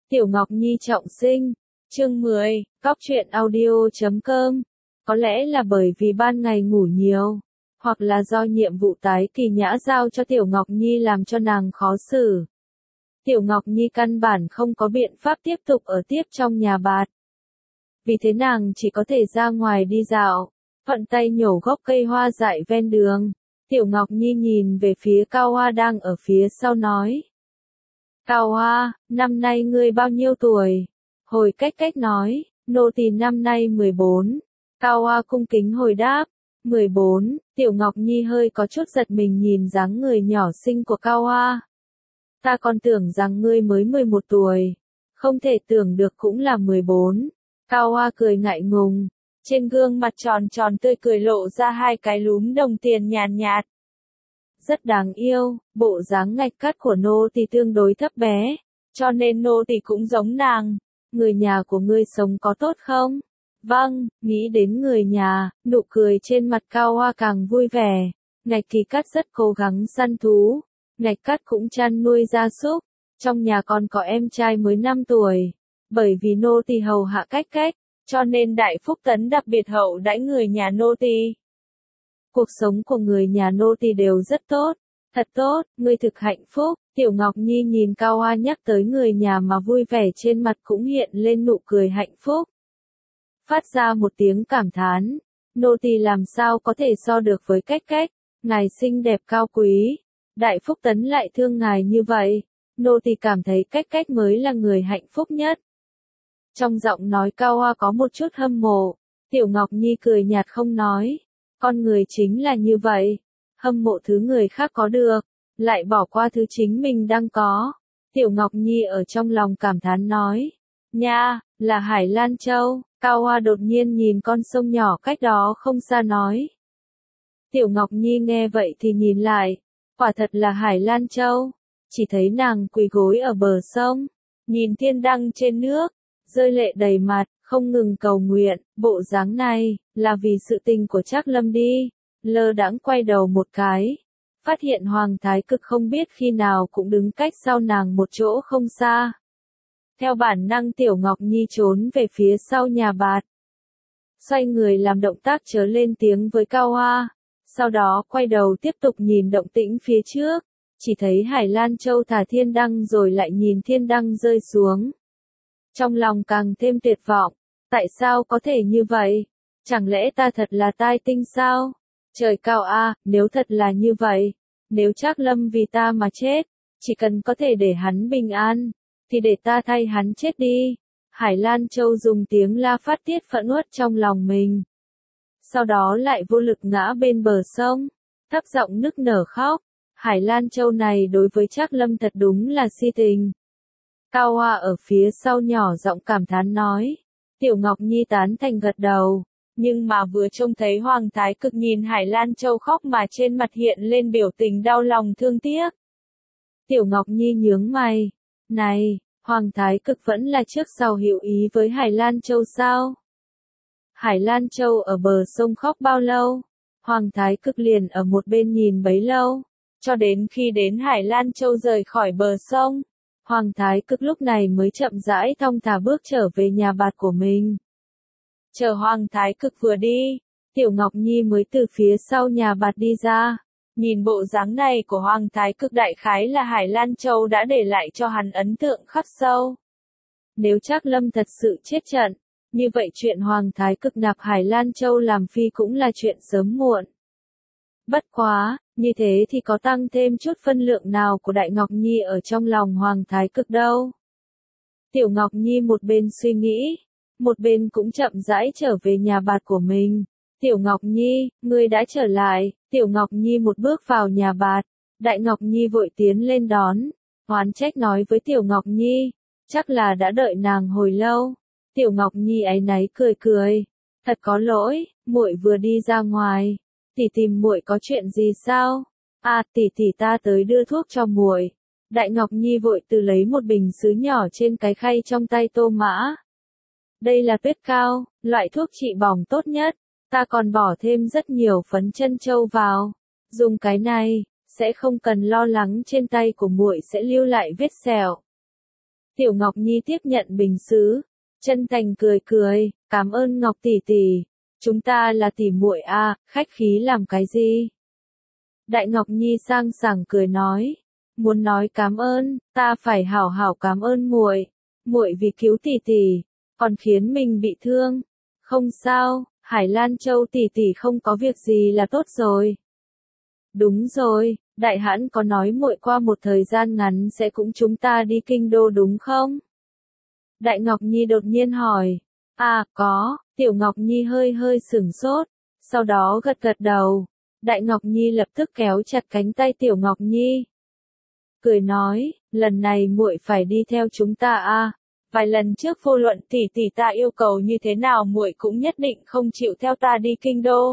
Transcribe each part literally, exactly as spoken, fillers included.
Tiểu Ngọc Nhi trọng sinh, chương mười, cóc truyện audio chấm com. Có lẽ là bởi vì ban ngày ngủ nhiều, hoặc là do nhiệm vụ tái kỳ nhã giao cho Tiểu Ngọc Nhi làm cho nàng khó xử. Tiểu Ngọc Nhi căn bản không có biện pháp tiếp tục ở tiếp trong nhà bạt. Vì thế nàng chỉ có thể ra ngoài đi dạo, thuận tay nhổ gốc cây hoa dại ven đường. Tiểu Ngọc Nhi nhìn về phía Cao Hoa đang ở phía sau nói. Cao Hoa, năm nay ngươi bao nhiêu tuổi? Hồi cách cách nói, nô tỳ năm nay mười bốn. Cao Hoa cung kính hồi đáp, mười bốn, Tiểu Ngọc Nhi hơi có chút giật mình nhìn dáng người nhỏ xinh của Cao Hoa. Ta còn tưởng rằng ngươi mới mười một tuổi, không thể tưởng được cũng là mười bốn. Cao Hoa cười ngại ngùng, trên gương mặt tròn tròn tươi cười lộ ra hai cái lúm đồng tiền nhàn nhạt. Rất đáng yêu, bộ dáng ngạch cắt của nô tỳ tương đối thấp bé, cho nên nô tỳ cũng giống nàng. Người nhà của ngươi sống có tốt không? Vâng, nghĩ đến người nhà, nụ cười trên mặt Cao Hoa càng vui vẻ. Ngạch Kỳ Cắt rất cố gắng săn thú, Ngạch Cắt cũng chăn nuôi gia súc, trong nhà còn có em trai mới năm tuổi. Bởi vì nô tỳ hầu hạ cách cách, cho nên Đại Phúc Tấn đặc biệt hậu đãi người nhà nô tỳ. Cuộc sống của người nhà nô tỳ đều rất tốt, thật tốt, ngươi thực hạnh phúc. Tiểu Ngọc Nhi nhìn Cao Hoa nhắc tới người nhà mà vui vẻ trên mặt cũng hiện lên nụ cười hạnh phúc. Phát ra một tiếng cảm thán, nô tỳ làm sao có thể so được với cách cách, ngài xinh đẹp cao quý, Đại Phúc Tấn lại thương ngài như vậy, nô tỳ cảm thấy cách cách mới là người hạnh phúc nhất. Trong giọng nói Cao Hoa có một chút hâm mộ, Tiểu Ngọc Nhi cười nhạt không nói. Con người chính là như vậy, hâm mộ thứ người khác có được, lại bỏ qua thứ chính mình đang có. Tiểu Ngọc Nhi ở trong lòng cảm thán nói, nha, là Hải Lan Châu. Cao Hoa đột nhiên nhìn con sông nhỏ cách đó không xa nói. Tiểu Ngọc Nhi nghe vậy thì nhìn lại, quả thật là Hải Lan Châu, chỉ thấy nàng quỳ gối ở bờ sông, nhìn thiên đăng trên nước, rơi lệ đầy mặt, không ngừng cầu nguyện. Bộ dáng này, là vì sự tình của Trác Lâm đi. Lơ đãng quay đầu một cái, phát hiện Hoàng Thái Cực không biết khi nào cũng đứng cách sau nàng một chỗ không xa. Theo bản năng Tiểu Ngọc Nhi trốn về phía sau nhà bạt. Xoay người làm động tác chớ lên tiếng với Cao Hoa, sau đó quay đầu tiếp tục nhìn động tĩnh phía trước, chỉ thấy Hải Lan Châu thả thiên đăng rồi lại nhìn thiên đăng rơi xuống. Trong lòng càng thêm tuyệt vọng, tại sao có thể như vậy? Chẳng lẽ ta thật là tai tinh sao? Trời cao a, nếu thật là như vậy, nếu Trác Lâm vì ta mà chết, chỉ cần có thể để hắn bình an, thì để ta thay hắn chết đi. Hải Lan Châu dùng tiếng la phát tiết phẫn uất trong lòng mình. Sau đó lại vô lực ngã bên bờ sông, thấp giọng nức nở khóc. Hải Lan Châu này đối với Trác Lâm thật đúng là si tình. Cao Hoa ở phía sau nhỏ giọng cảm thán nói. Tiểu Ngọc Nhi tán thành gật đầu, nhưng mà vừa trông thấy Hoàng Thái Cực nhìn Hải Lan Châu khóc mà trên mặt hiện lên biểu tình đau lòng thương tiếc. Tiểu Ngọc Nhi nhướng mày, này, Hoàng Thái Cực vẫn là trước sau hữu ý với Hải Lan Châu sao? Hải Lan Châu ở bờ sông khóc bao lâu? Hoàng Thái Cực liền ở một bên nhìn bấy lâu, cho đến khi đến Hải Lan Châu rời khỏi bờ sông. Hoàng Thái Cực lúc này mới chậm rãi thong thả bước trở về nhà bạt của mình. Chờ Hoàng Thái Cực vừa đi, Tiểu Ngọc Nhi mới từ phía sau nhà bạt đi ra. Nhìn bộ dáng này của Hoàng Thái Cực đại khái là Hải Lan Châu đã để lại cho hắn ấn tượng khắc sâu. Nếu Trác Lâm thật sự chết trận, như vậy chuyện Hoàng Thái Cực nạp Hải Lan Châu làm phi cũng là chuyện sớm muộn. Bất quá, như thế thì có tăng thêm chút phân lượng nào của Đại Ngọc Nhi ở trong lòng Hoàng Thái Cực đâu. Tiểu Ngọc Nhi một bên suy nghĩ, một bên cũng chậm rãi trở về nhà bạt của mình. Tiểu Ngọc Nhi, ngươi đã trở lại. Tiểu Ngọc Nhi một bước vào nhà bạt, Đại Ngọc Nhi vội tiến lên đón, oán trách nói với Tiểu Ngọc Nhi, chắc là đã đợi nàng hồi lâu. Tiểu Ngọc Nhi áy náy cười cười, thật có lỗi, muội vừa đi ra ngoài. Tỷ tìm muội có chuyện gì sao? À, tỷ tỷ ta tới đưa thuốc cho muội. Đại Ngọc Nhi vội từ lấy một bình sứ nhỏ trên cái khay trong tay Tô Mã. Đây là tuyết cao, loại thuốc trị bỏng tốt nhất, ta còn bỏ thêm rất nhiều phấn chân châu vào. Dùng cái này, sẽ không cần lo lắng trên tay của muội sẽ lưu lại vết sẹo. Tiểu Ngọc Nhi tiếp nhận bình sứ, chân thành cười cười, cảm ơn Ngọc tỷ tỷ, chúng ta là tỷ muội a, khách khí làm cái gì? Đại Ngọc Nhi sang sảng cười nói, muốn nói cảm ơn, ta phải hảo hảo cảm ơn muội, muội vì cứu tỷ tỷ, còn khiến mình bị thương. Không sao, Hải Lan Châu tỷ tỷ không có việc gì là tốt rồi. Đúng rồi, đại hãn có nói muội qua một thời gian ngắn sẽ cùng chúng ta đi kinh đô đúng không? Đại Ngọc Nhi đột nhiên hỏi. À, có, Tiểu Ngọc Nhi hơi hơi sửng sốt, sau đó gật gật đầu. Đại Ngọc Nhi lập tức kéo chặt cánh tay Tiểu Ngọc Nhi. Cười nói, lần này muội phải đi theo chúng ta a. Vài lần trước vô luận tỷ tỷ ta yêu cầu như thế nào muội cũng nhất định không chịu theo ta đi kinh đô.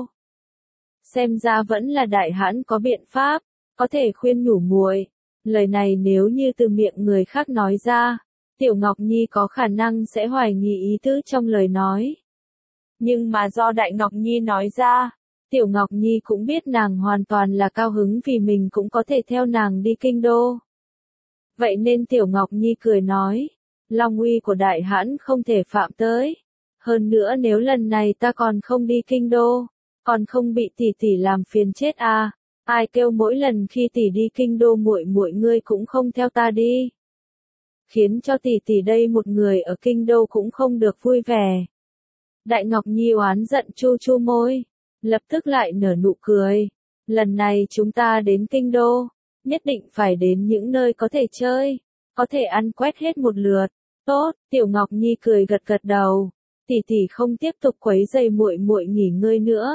Xem ra vẫn là đại hãn có biện pháp, có thể khuyên nhủ muội. Lời này nếu như từ miệng người khác nói ra, Tiểu Ngọc Nhi có khả năng sẽ hoài nghi ý tứ trong lời nói. Nhưng mà do Đại Ngọc Nhi nói ra, Tiểu Ngọc Nhi cũng biết nàng hoàn toàn là cao hứng vì mình cũng có thể theo nàng đi kinh đô. Vậy nên Tiểu Ngọc Nhi cười nói, long uy của đại hãn không thể phạm tới. Hơn nữa nếu lần này ta còn không đi kinh đô, còn không bị tỷ tỷ làm phiền chết à, ai kêu mỗi lần khi tỷ đi kinh đô muội muội ngươi cũng không theo ta đi. Khiến cho tỷ tỷ đây một người ở kinh đô cũng không được vui vẻ. Đại Ngọc Nhi oán giận chu chu môi, lập tức lại nở nụ cười. Lần này chúng ta đến kinh đô, nhất định phải đến những nơi có thể chơi, có thể ăn quét hết một lượt. Tốt, Tiểu Ngọc Nhi cười gật gật đầu. Tỷ tỷ không tiếp tục quấy rầy muội muội nghỉ ngơi nữa.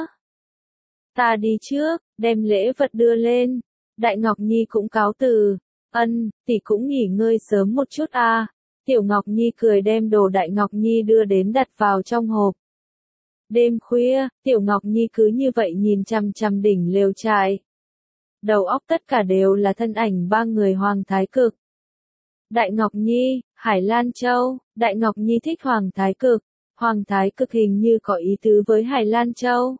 Ta đi trước, đem lễ vật đưa lên. Đại Ngọc Nhi cũng cáo từ. Ân, tỷ cũng nghỉ ngơi sớm một chút à. Tiểu Ngọc Nhi cười đem đồ Đại Ngọc Nhi đưa đến đặt vào trong hộp. Đêm khuya, Tiểu Ngọc Nhi cứ như vậy nhìn chằm chằm đỉnh lều trại. Đầu óc tất cả đều là thân ảnh ba người Hoàng Thái Cực. Đại Ngọc Nhi, Hải Lan Châu, Đại Ngọc Nhi thích Hoàng Thái Cực. Hoàng Thái Cực hình như có ý tứ với Hải Lan Châu.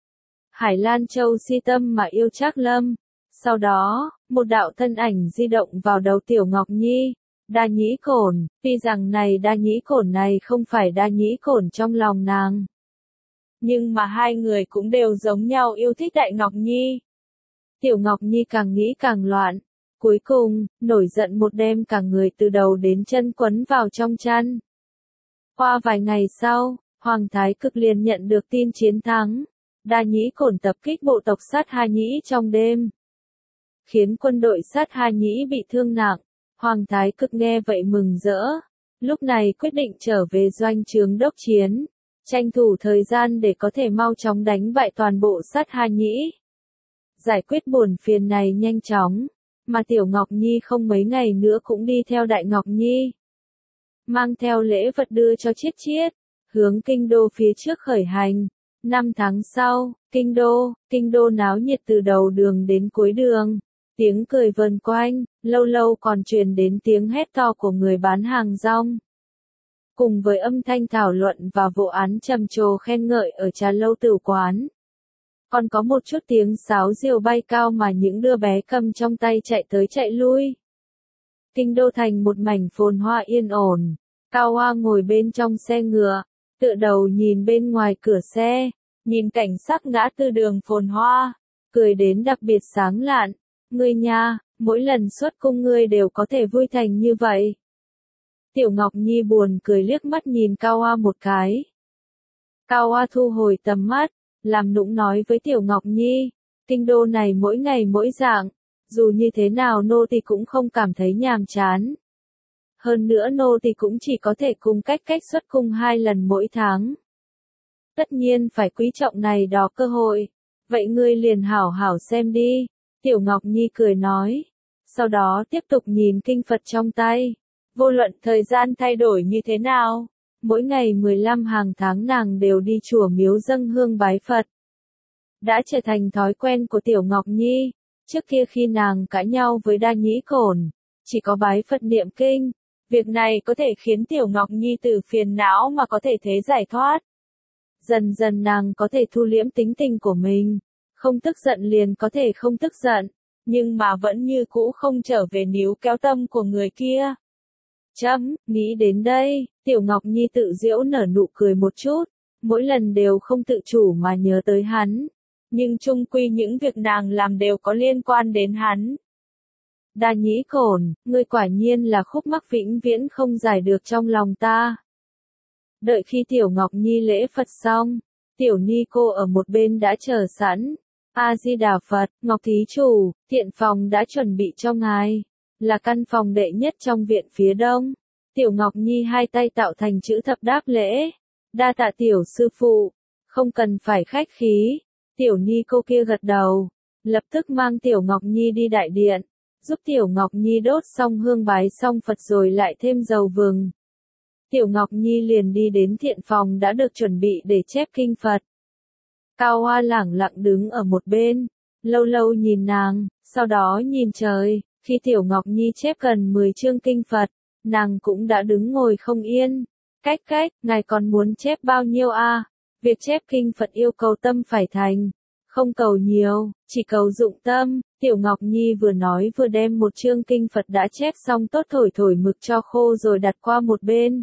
Hải Lan Châu si tâm mà yêu Trác Lâm. Sau đó, một đạo thân ảnh di động vào đầu Tiểu Ngọc Nhi. Đa nhĩ cổn, tuy rằng này đa nhĩ cổn này không phải đa nhĩ cổn trong lòng nàng. Nhưng mà hai người cũng đều giống nhau yêu thích Đại Ngọc Nhi. Tiểu Ngọc Nhi càng nghĩ càng loạn. Cuối cùng, nổi giận một đêm cả người từ đầu đến chân quấn vào trong chăn. Qua vài ngày sau, Hoàng Thái Cực liền nhận được tin chiến thắng. Đa nhĩ cổn tập kích bộ tộc Sát Ha Nhĩ trong đêm, khiến quân đội Sát Ha Nhĩ bị thương nặng. Hoàng Thái Cực nghe vậy mừng rỡ. Lúc này quyết định trở về doanh trướng đốc chiến, tranh thủ thời gian để có thể mau chóng đánh bại toàn bộ Sát Ha Nhĩ. Giải quyết buồn phiền này nhanh chóng, mà Tiểu Ngọc Nhi không mấy ngày nữa cũng đi theo Đại Ngọc Nhi. Mang theo lễ vật đưa cho Chiết Chiết, hướng kinh đô phía trước khởi hành. Năm tháng sau, kinh đô, kinh đô náo nhiệt từ đầu đường đến cuối đường. Tiếng cười vần quanh, lâu lâu còn truyền đến tiếng hét to của người bán hàng rong. Cùng với âm thanh thảo luận và vụ án trầm trồ khen ngợi ở trà lâu tử quán. Còn có một chút tiếng sáo diều bay cao mà những đứa bé cầm trong tay chạy tới chạy lui. Kinh đô thành một mảnh phồn hoa yên ổn. Cao Hoa ngồi bên trong xe ngựa, tựa đầu nhìn bên ngoài cửa xe, nhìn cảnh sắc ngã tư đường phồn hoa, cười đến đặc biệt sáng lạn. Ngươi nha, mỗi lần xuất cung ngươi đều có thể vui thành như vậy. Tiểu Ngọc Nhi buồn cười liếc mắt nhìn Cao Hoa một cái. Cao Hoa thu hồi tầm mắt, làm nũng nói với Tiểu Ngọc Nhi, kinh đô này mỗi ngày mỗi dạng, dù như thế nào nô tỳ cũng không cảm thấy nhàm chán. Hơn nữa nô tỳ cũng chỉ có thể cùng cách cách xuất cung hai lần mỗi tháng. Tất nhiên phải quý trọng này đó cơ hội, vậy ngươi liền hảo hảo xem đi. Tiểu Ngọc Nhi cười nói, sau đó tiếp tục nhìn kinh Phật trong tay. Vô luận thời gian thay đổi như thế nào, mỗi ngày mười lăm hàng tháng nàng đều đi chùa miếu dâng hương bái Phật. Đã trở thành thói quen của Tiểu Ngọc Nhi, trước kia khi nàng cãi nhau với Đa Nhĩ Cổn, chỉ có bái Phật niệm kinh, việc này có thể khiến Tiểu Ngọc Nhi từ phiền não mà có thể thế giải thoát. Dần dần nàng có thể thu liễm tính tình của mình, không tức giận liền có thể không tức giận, nhưng mà vẫn như cũ không trở về níu kéo tâm của người kia. Chấm, nghĩ đến đây, Tiểu Ngọc Nhi tự giễu nở nụ cười một chút, mỗi lần đều không tự chủ mà nhớ tới hắn. Nhưng chung quy những việc nàng làm đều có liên quan đến hắn. Đa Nhĩ Cổn, ngươi quả nhiên là khúc mắc vĩnh viễn không giải được trong lòng ta. Đợi khi Tiểu Ngọc Nhi lễ Phật xong, Tiểu Ni cô ở một bên đã chờ sẵn. A-di-đà Phật, Ngọc Thí Chủ, thiện phòng đã chuẩn bị cho ngài. Là căn phòng đệ nhất trong viện phía đông. Tiểu Ngọc Nhi hai tay tạo thành chữ thập đáp lễ. Đa tạ tiểu sư phụ, không cần phải khách khí. Tiểu Ni cô kia gật đầu, lập tức mang Tiểu Ngọc Nhi đi đại điện, giúp Tiểu Ngọc Nhi đốt xong hương bái xong Phật rồi lại thêm dầu vừng. Tiểu Ngọc Nhi liền đi đến thiện phòng đã được chuẩn bị để chép kinh Phật. Cao Hoa lẳng lặng đứng ở một bên, lâu lâu nhìn nàng, sau đó nhìn trời. Khi Tiểu Ngọc Nhi chép gần mười chương kinh Phật, nàng cũng đã đứng ngồi không yên. Cách cách, ngài còn muốn chép bao nhiêu a? À? Việc chép kinh Phật yêu cầu tâm phải thành, không cầu nhiều, chỉ cầu dụng tâm. Tiểu Ngọc Nhi vừa nói vừa đem một chương kinh Phật đã chép xong tốt thổi thổi mực cho khô rồi đặt qua một bên.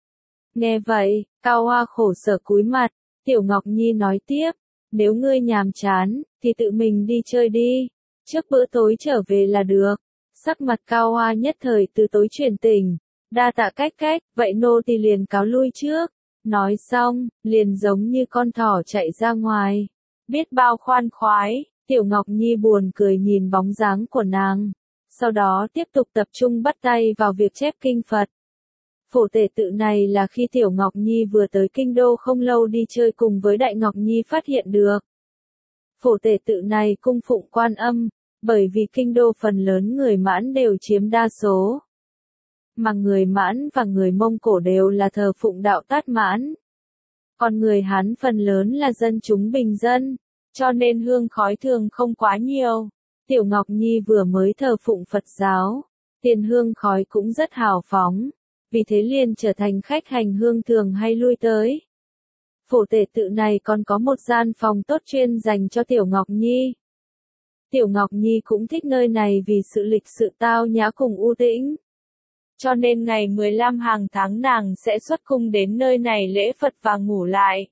Nghe vậy, Cao Hoa khổ sở cúi mặt, Tiểu Ngọc Nhi nói tiếp, nếu ngươi nhàm chán, thì tự mình đi chơi đi, trước bữa tối trở về là được. Sắc mặt Cao Hoa nhất thời từ tối chuyển tình, đa tạ cách cách, vậy nô tỳ liền cáo lui trước. Nói xong, liền giống như con thỏ chạy ra ngoài. Biết bao khoan khoái, Tiểu Ngọc Nhi buồn cười nhìn bóng dáng của nàng. Sau đó tiếp tục tập trung bắt tay vào việc chép kinh Phật. Phổ tể tự này là khi Tiểu Ngọc Nhi vừa tới kinh đô không lâu đi chơi cùng với Đại Ngọc Nhi phát hiện được. Phổ tể tự này cung phụng Quan Âm, bởi vì kinh đô phần lớn người Mãn đều chiếm đa số. Mà người Mãn và người Mông Cổ đều là thờ phụng đạo Tát Mãn. Còn người Hán phần lớn là dân chúng bình dân, cho nên hương khói thường không quá nhiều. Tiểu Ngọc Nhi vừa mới thờ phụng Phật giáo, tiền hương khói cũng rất hào phóng, vì thế liền trở thành khách hành hương thường hay lui tới. Phổ tể tự này còn có một gian phòng tốt chuyên dành cho Tiểu Ngọc Nhi. Tiểu Ngọc Nhi cũng thích nơi này vì sự lịch sự tao nhã cùng u tĩnh. Cho nên ngày mười lăm hàng tháng nàng sẽ xuất cung đến nơi này lễ Phật và ngủ lại.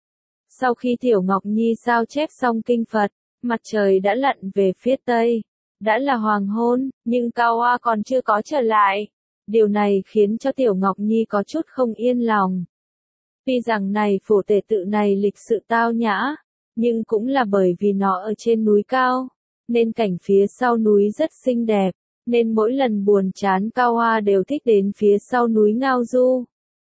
Sau khi Tiểu Ngọc Nhi sao chép xong kinh Phật, mặt trời đã lặn về phía tây. Đã là hoàng hôn, nhưng Cao Hoa còn chưa có trở lại. Điều này khiến cho Tiểu Ngọc Nhi có chút không yên lòng. Tuy rằng này phổ tể tự này lịch sự tao nhã, nhưng cũng là bởi vì nó ở trên núi cao, nên cảnh phía sau núi rất xinh đẹp, nên mỗi lần buồn chán Cao Hoa đều thích đến phía sau núi ngao du.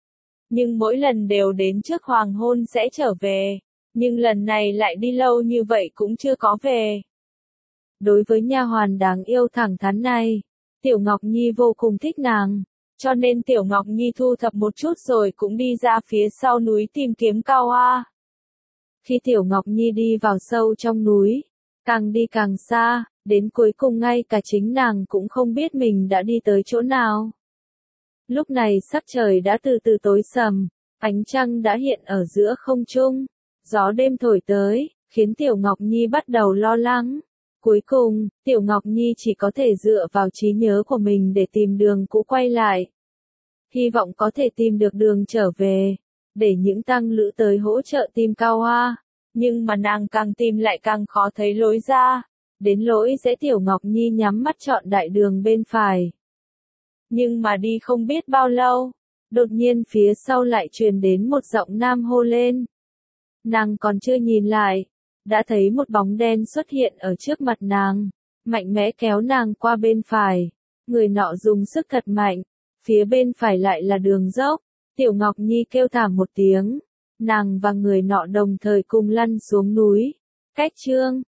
Nhưng mỗi lần đều đến trước hoàng hôn sẽ trở về, nhưng lần này lại đi lâu như vậy cũng chưa có về. Đối với nha hoàn đáng yêu thẳng thắn này, Tiểu Ngọc Nhi vô cùng thích nàng, cho nên Tiểu Ngọc Nhi thu thập một chút rồi cũng đi ra phía sau núi tìm kiếm Cao Hoa. Khi Tiểu Ngọc Nhi đi vào sâu trong núi, càng đi càng xa, đến cuối cùng ngay cả chính nàng cũng không biết mình đã đi tới chỗ nào. Lúc này sắc trời đã từ từ tối sầm, ánh trăng đã hiện ở giữa không trung, gió đêm thổi tới, khiến Tiểu Ngọc Nhi bắt đầu lo lắng. Cuối cùng, Tiểu Ngọc Nhi chỉ có thể dựa vào trí nhớ của mình để tìm đường cũ quay lại. Hy vọng có thể tìm được đường trở về, để những tăng lữ tới hỗ trợ tìm Cao Hoa. Nhưng mà nàng càng tìm lại càng khó thấy lối ra. Đến lỗi dễ Tiểu Ngọc Nhi nhắm mắt chọn đại đường bên phải. Nhưng mà đi không biết bao lâu, đột nhiên phía sau lại truyền đến một giọng nam hô lên. Nàng còn chưa nhìn lại, đã thấy một bóng đen xuất hiện ở trước mặt nàng, mạnh mẽ kéo nàng qua bên phải. Người nọ dùng sức thật mạnh, phía bên phải lại là đường dốc. Tiểu Ngọc Nhi kêu thảm một tiếng, nàng và người nọ đồng thời cùng lăn xuống núi. Cách chương